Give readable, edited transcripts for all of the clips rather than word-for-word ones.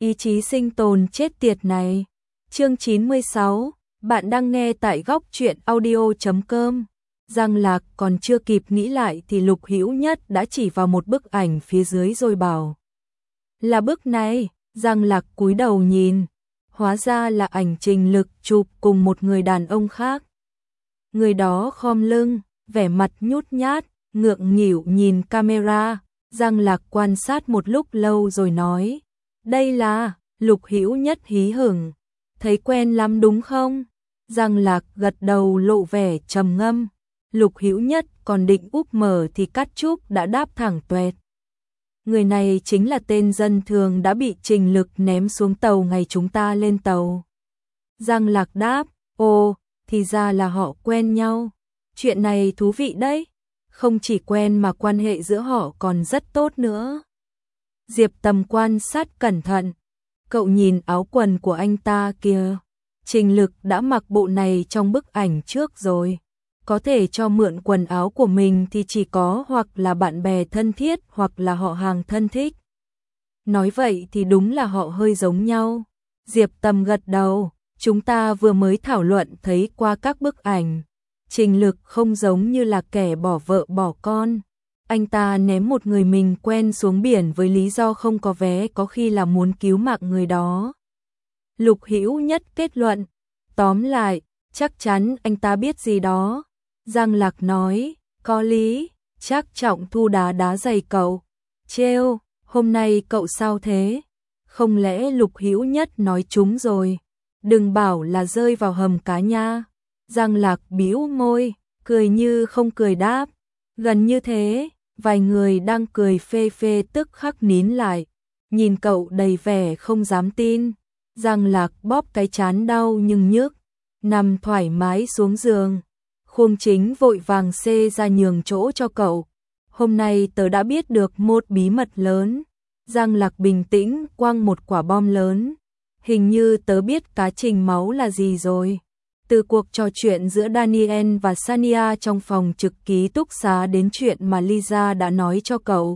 Ý chí sinh tồn chết tiệt này. Chương 96, bạn đang nghe tại góc truyện audio.com. Giang Lạc còn chưa kịp nghĩ lại thì Lục Hữu Nhất đã chỉ vào một bức ảnh phía dưới rồi bảo: "Là bức này." Giang Lạc cúi đầu nhìn, hóa ra là ảnh Trình Lực chụp cùng một người đàn ông khác. Người đó khom lưng, vẻ mặt nhút nhát, ngượng nghịu nhìn camera. Giang Lạc quan sát một lúc lâu rồi nói: "Đây là..." Lục Hữu Nhất hí hửng: "Thấy quen lắm đúng không?" Giang Lạc gật đầu lộ vẻ trầm ngâm. Lục Hữu Nhất còn định úp mở thì Cát Trúc đã đáp thẳng tuẹt: "Người này chính là tên dân thường đã bị Trình Lực ném xuống tàu ngày chúng ta lên tàu." Giang Lạc đáp: "Ồ, thì ra là họ quen nhau. Chuyện này thú vị đấy. Không chỉ quen mà quan hệ giữa họ còn rất tốt nữa." Diệp Tầm quan sát cẩn thận: "Cậu nhìn áo quần của anh ta kìa. Trình Lực đã mặc bộ này trong bức ảnh trước rồi. Có thể cho mượn quần áo của mình thì chỉ có hoặc là bạn bè thân thiết hoặc là họ hàng thân thích." Nói vậy thì đúng là họ hơi giống nhau. Diệp Tầm gật đầu: "Chúng ta vừa mới thảo luận thấy qua các bức ảnh. Trình Lực không giống như là kẻ bỏ vợ bỏ con. Anh ta ném một người mình quen xuống biển với lý do không có vé, có khi là muốn cứu mạng người đó." Lục Hữu Nhất kết luận: "Tóm lại, chắc chắn anh ta biết gì đó." Giang Lạc nói: "Có lý, chắc Trọng Thu đá giày cậu." "Trêu, hôm nay cậu sao thế? Không lẽ Lục Hữu Nhất nói trúng rồi? Đừng bảo là rơi vào hầm cá nha." Giang Lạc bĩu môi, cười như không cười đáp: "Gần như thế." Vài người đang cười phê phê tức khắc nín lại, nhìn cậu đầy vẻ không dám tin. Giang Lạc bóp cái trán đau nhưng nhức, nằm thoải mái xuống giường. Khuông Chính vội vàng xê ra nhường chỗ cho cậu: "Hôm nay tớ đã biết được một bí mật lớn." Giang Lạc bình tĩnh quăng một quả bom lớn: "Hình như tớ biết cá trình máu là gì rồi. Từ cuộc trò chuyện giữa Daniel và Sania trong phòng trực ký túc xá đến chuyện mà Lisa đã nói cho cậu.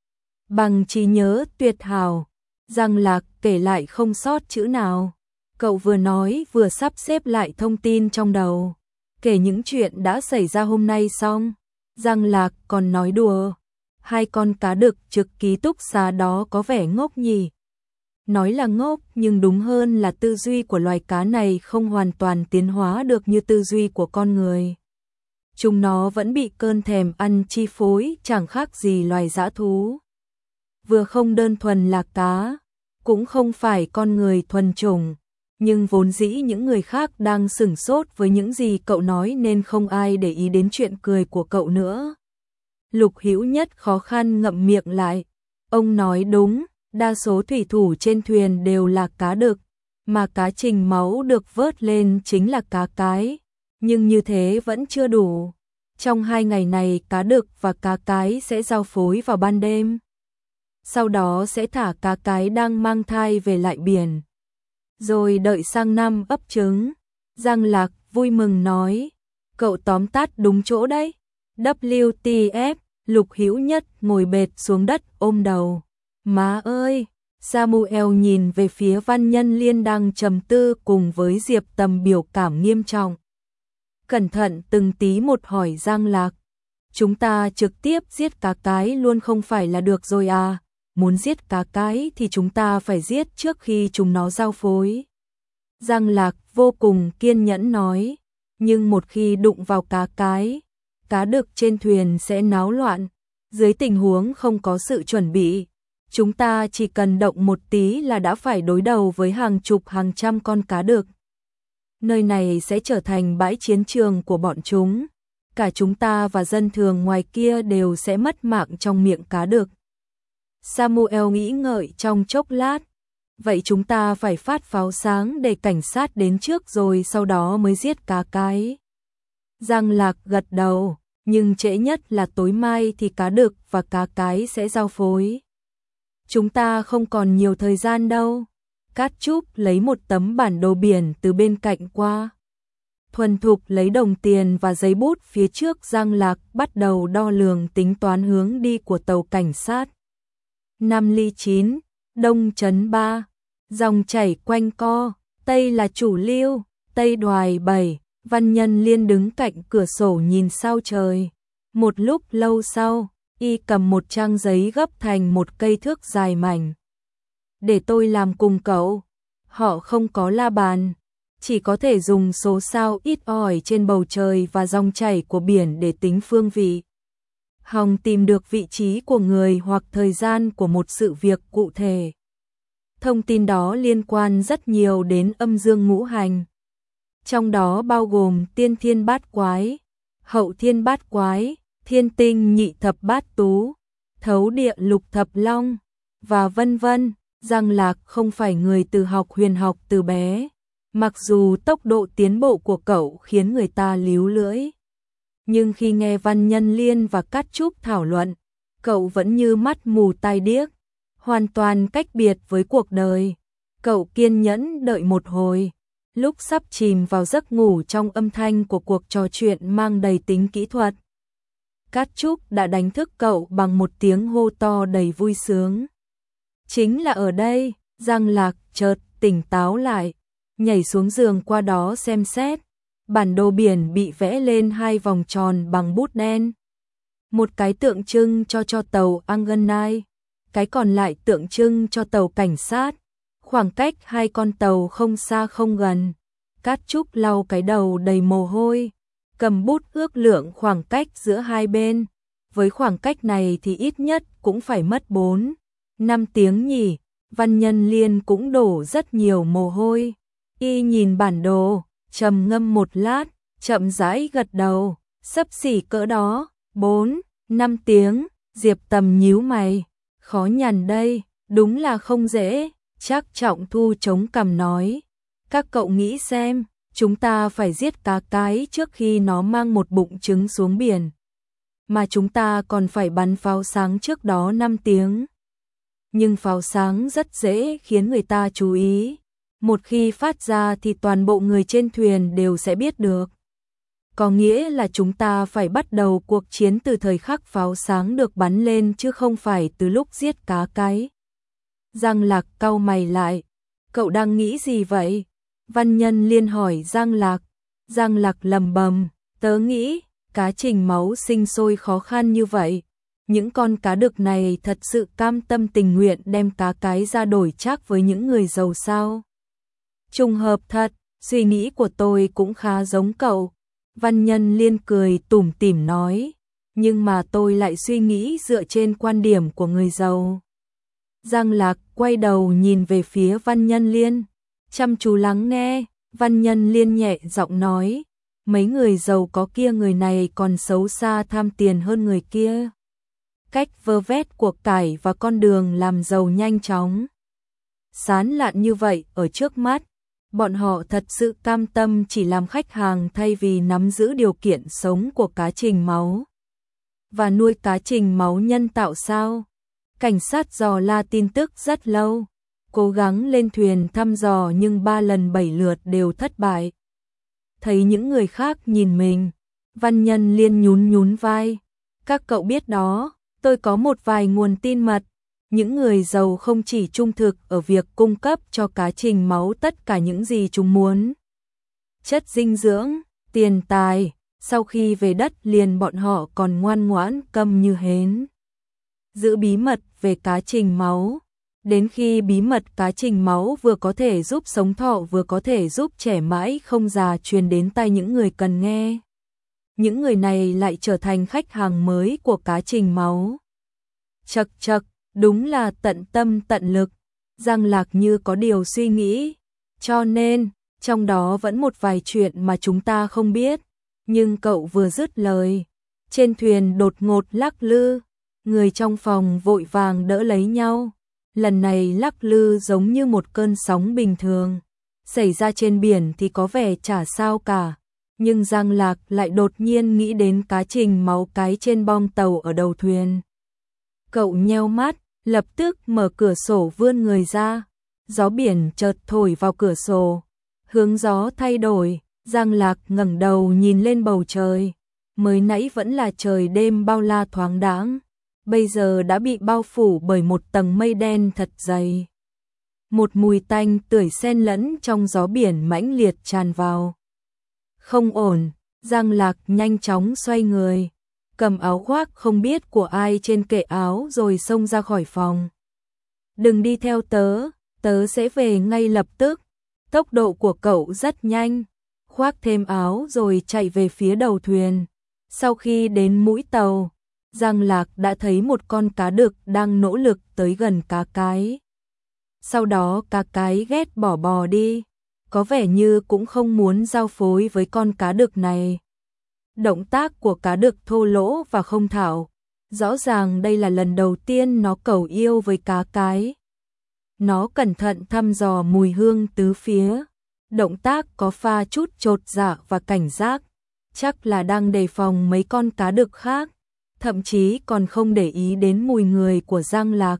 Bằng trí nhớ tuyệt hảo." Giang Lạc kể lại không sót chữ nào. Cậu vừa nói vừa sắp xếp lại thông tin trong đầu, kể những chuyện đã xảy ra hôm nay xong. Giang Lạc còn nói đùa: "Hai con cá đực trực ký túc xá đó có vẻ ngốc nhỉ?" Nói là ngốc nhưng đúng hơn là tư duy của loài cá này không hoàn toàn tiến hóa được như tư duy của con người. Chúng nó vẫn bị cơn thèm ăn chi phối, chẳng khác gì loài dã thú. Vừa không đơn thuần là cá, cũng không phải con người thuần chủng, nhưng vốn dĩ những người khác đang sửng sốt với những gì cậu nói nên không ai để ý đến chuyện cười của cậu nữa. Lục Hữu Nhất khó khăn ngậm miệng lại: "Ông nói đúng, đa số thủy thủ trên thuyền đều là cá đực, mà cá trình máu được vớt lên chính là cá cái. Nhưng như thế vẫn chưa đủ. Trong 2 ngày này cá đực và cá cái sẽ giao phối vào ban đêm. Sau đó sẽ thả cá cái đang mang thai về lại biển, rồi đợi sang năm ấp trứng." Giang Lạc vui mừng nói: "Cậu tóm tắt đúng chỗ đấy." WTF. Lục Hữu Nhất ngồi bệt xuống đất ôm đầu: "Má ơi!" Samuel nhìn về phía Văn Nhân Liên đang trầm tư cùng với Diệp Tầm biểu cảm nghiêm trọng. Cẩn thận từng tí một hỏi Giang Lạc: "Chúng ta trực tiếp giết cá cái luôn không phải là được rồi à? Muốn giết cá cái thì chúng ta phải giết trước khi chúng nó giao phối." Giang Lạc vô cùng kiên nhẫn nói: "Nhưng một khi đụng vào cá cái, cá đực trên thuyền sẽ náo loạn. Dưới tình huống không có sự chuẩn bị, chúng ta chỉ cần động một tí là đã phải đối đầu với hàng chục hàng trăm con cá đực. Nơi này sẽ trở thành bãi chiến trường của bọn chúng. Cả chúng ta và dân thường ngoài kia đều sẽ mất mạng trong miệng cá đực." Samuel nghĩ ngợi trong chốc lát: "Vậy chúng ta phải phát pháo sáng để cảnh sát đến trước rồi sau đó mới giết cá cái." Giang Lạc gật đầu: "Nhưng trễ nhất là tối mai thì cá đực và cá cái sẽ giao phối. Chúng ta không còn nhiều thời gian đâu." Cát Trúc lấy một tấm bản đồ biển từ bên cạnh qua, thuần thục lấy đồng tiền và giấy bút phía trước. Giang Lạc bắt đầu đo lường tính toán hướng đi của tàu cảnh sát. 5 ly 9, Đông Trấn 3. Dòng chảy quanh co, Tây là chủ lưu, Tây đoài 7, Văn Nhân Liên đứng cạnh cửa sổ nhìn sao trời. Một lúc lâu sau, y cầm một trang giấy gấp thành một cây thước dài mảnh. Để tôi làm cùng cậu. Họ không có la bàn, chỉ có thể dùng số sao ít ỏi trên bầu trời và dòng chảy của biển để tính phương vị. Hòng tìm được vị trí của người hoặc thời gian của một sự việc cụ thể. Thông tin đó liên quan rất nhiều đến âm dương ngũ hành. Trong đó bao gồm tiên thiên bát quái, hậu thiên bát quái, thiên tinh nhị thập bát tú, thấu địa lục thập long, và vân vân. Giang Lạc không phải người từ học huyền học từ bé, mặc dù tốc độ tiến bộ của cậu khiến người ta líu lưỡi. Nhưng khi nghe Văn Nhân Liên và Cát Trúc thảo luận, cậu vẫn như mắt mù tai điếc, hoàn toàn cách biệt với cuộc đời. Cậu kiên nhẫn đợi một hồi, lúc sắp chìm vào giấc ngủ trong âm thanh của cuộc trò chuyện mang đầy tính kỹ thuật. Cát Trúc đã đánh thức cậu bằng một tiếng hô to đầy vui sướng. Chính là ở đây, Giang Lạc chợt tỉnh táo lại, nhảy xuống giường qua đó xem xét. Bản đồ biển bị vẽ lên 2 vòng tròn bằng bút đen. Một cái tượng trưng cho tàu Argonite, cái còn lại tượng trưng cho tàu cảnh sát. Khoảng cách 2 con tàu không xa không gần. Cát Trúc lau cái đầu đầy mồ hôi, cầm bút ước lượng khoảng cách giữa hai bên. Với khoảng cách này thì ít nhất cũng phải mất 4-5 tiếng nhỉ. Văn Nhân Liên cũng đổ rất nhiều mồ hôi. Y nhìn bản đồ, trầm ngâm một lát, chậm rãi gật đầu, xấp xỉ cỡ đó, 4-5 tiếng. Diệp Tầm nhíu mày, khó nhằn đây, đúng là không dễ. Trác Trọng Thu chống cằm nói, các cậu nghĩ xem, chúng ta phải giết cá cái trước khi nó mang một bụng trứng xuống biển, mà chúng ta còn phải bắn pháo sáng trước đó 5 tiếng. Nhưng pháo sáng rất dễ khiến người ta chú ý, một khi phát ra thì toàn bộ người trên thuyền đều sẽ biết được. Có nghĩa là chúng ta phải bắt đầu cuộc chiến từ thời khắc pháo sáng được bắn lên chứ không phải từ lúc giết cá cái. Giang Lạc cau mày lại, cậu đang nghĩ gì vậy? Văn Nhân Liên hỏi Giang Lạc. Giang Lạc lầm bầm, tớ nghĩ, cá trình máu sinh sôi khó khăn như vậy. Những con cá đực này thật sự cam tâm tình nguyện đem cá cái ra đổi trác với những người giàu sao? Trùng hợp thật, suy nghĩ của tôi cũng khá giống cậu. Văn Nhân Liên cười tủm tỉm nói, nhưng mà tôi lại suy nghĩ dựa trên quan điểm của người giàu. Giang Lạc quay đầu nhìn về phía Văn Nhân Liên, chăm chú lắng nghe. Văn Nhân Liên nhẹ giọng nói, mấy người giàu có kia người này còn xấu xa tham tiền hơn người kia. Cách vơ vét của cải và con đường làm giàu nhanh chóng sán lạn như vậy ở trước mắt, bọn họ thật sự cam tâm chỉ làm khách hàng thay vì nắm giữ điều kiện sống của cá trình máu và nuôi cá trình máu nhân tạo sao? Cảnh sát dò la tin tức rất lâu, cố gắng lên thuyền thăm dò nhưng 3 lần 7 lượt đều thất bại. Thấy những người khác nhìn mình, Văn Nhân Liên nhún vai, các cậu biết đó, tôi có một vài nguồn tin mật. Những người giàu không chỉ trung thực ở việc cung cấp cho cá trình máu tất cả những gì chúng muốn. Chất dinh dưỡng, tiền tài, sau khi về đất liền bọn họ còn ngoan ngoãn câm như hến. Giữ bí mật về cá trình máu, đến khi bí mật cá trình máu vừa có thể giúp sống thọ vừa có thể giúp trẻ mãi không già truyền đến tai những người cần nghe. Những người này lại trở thành khách hàng mới của cá trình máu. Chậc chậc, đúng là tận tâm tận lực. Giang Lạc như có điều suy nghĩ, cho nên trong đó vẫn một vài chuyện mà chúng ta không biết. Nhưng cậu vừa dứt lời, trên thuyền đột ngột lắc lư, người trong phòng vội vàng đỡ lấy nhau. Lần này lắc lư giống như một cơn sóng bình thường, xảy ra trên biển thì có vẻ chả sao cả. Nhưng Giang Lạc lại đột nhiên nghĩ đến cá trình máu cái trên bong tàu ở đầu thuyền. Cậu nheo mắt, lập tức mở cửa sổ vươn người ra. Gió biển chợt thổi vào cửa sổ. Hướng gió thay đổi, Giang Lạc ngẩng đầu nhìn lên bầu trời. Mới nãy vẫn là trời đêm bao la thoáng đãng, bây giờ đã bị bao phủ bởi một tầng mây đen thật dày. một mùi tanh tưởi xen lẫn trong gió biển mãnh liệt tràn vào. Không ổn, Giang Lạc nhanh chóng xoay người, cầm áo khoác không biết của ai trên kệ áo rồi xông ra khỏi phòng. Đừng đi theo tớ, tớ sẽ về ngay lập tức. Tốc độ của cậu rất nhanh, khoác thêm áo rồi chạy về phía đầu thuyền. Sau khi đến mũi tàu, Giang Lạc đã thấy một con cá đực đang nỗ lực tới gần cá cái. Sau đó cá cái ghét bỏ bò đi, có vẻ như cũng không muốn giao phối với con cá đực này. Động tác của cá đực thô lỗ và không thạo, rõ ràng đây là lần đầu tiên nó cầu yêu với cá cái. Nó cẩn thận thăm dò mùi hương tứ phía, động tác có pha chút chột dạ và cảnh giác, chắc là đang đề phòng mấy con cá đực khác, thậm chí còn không để ý đến mùi người của Giang Lạc.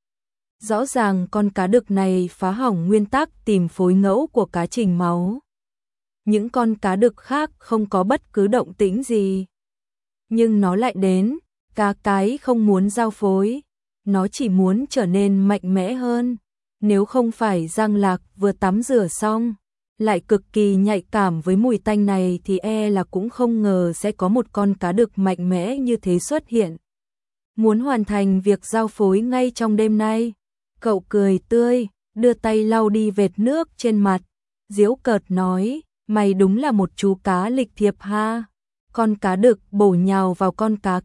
Rõ ràng con cá đực này phá hỏng nguyên tắc tìm phối ngẫu của cá trình máu. Những con cá đực khác không có bất cứ động tĩnh gì. Nhưng nó lại đến, cá cái không muốn giao phối, nó chỉ muốn trở nên mạnh mẽ hơn. Nếu không phải Giang Lạc vừa tắm rửa xong, lại cực kỳ nhạy cảm với mùi tanh này thì là cũng không ngờ sẽ có một con cá đực mạnh mẽ như thế xuất hiện. Muốn hoàn thành việc giao phối ngay trong đêm nay, cậu cười tươi, đưa tay lau đi vệt nước trên mặt, giễu cợt nói, mày đúng là một chú cá lịch thiệp ha. Con cá đực bổ nhào vào con cá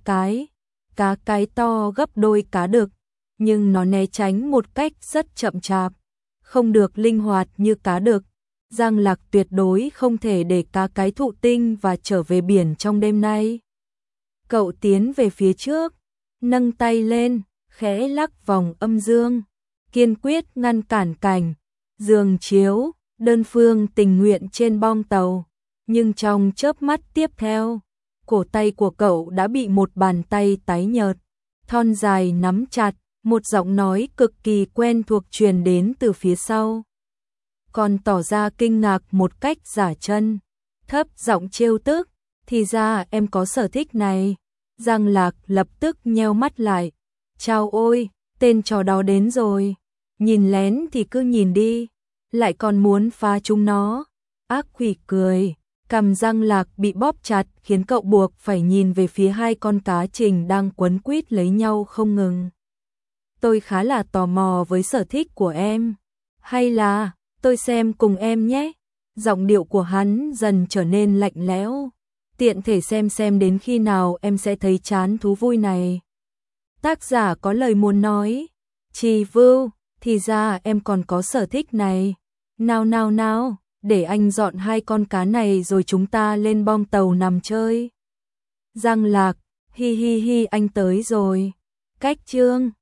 cái to gấp đôi cá đực, nhưng nó né tránh một cách rất chậm chạp, không được linh hoạt như cá đực. Giang Lạc tuyệt đối không thể để cá cái thụ tinh và trở về biển trong đêm nay. Cậu tiến về phía trước, nâng tay lên, khẽ lắc vòng âm dương, kiên quyết ngăn cản cảnh giường chiếu đơn phương tình nguyện trên bong tàu. Nhưng trong chớp mắt tiếp theo, cổ tay của cậu đã bị một bàn tay tái nhợt, thon dài nắm chặt, một giọng nói cực kỳ quen thuộc truyền đến từ phía sau. Còn tỏ ra kinh ngạc một cách giả chân, thấp giọng trêu tức, thì ra em có sở thích này. Giang Lạc lập tức nheo mắt lại, chao ôi, tên trò đó đến rồi, nhìn lén thì cứ nhìn đi, lại còn muốn phá chúng nó. Ác quỷ cười, cằm Giang Lạc bị bóp chặt khiến cậu buộc phải nhìn về phía hai con cá trình đang quấn quýt lấy nhau không ngừng. Tôi khá là tò mò với sở thích của em, hay là tôi xem cùng em nhé. Giọng điệu của hắn dần trở nên lạnh lẽo, tiện thể xem đến khi nào em sẽ thấy chán thú vui này. Tác giả có lời muốn nói, Trì Vưu, thì ra em còn có sở thích này. Nào, để anh dọn hai con cá này rồi chúng ta lên bong tàu nằm chơi. Giang Lạc, hi anh tới rồi. Cách chương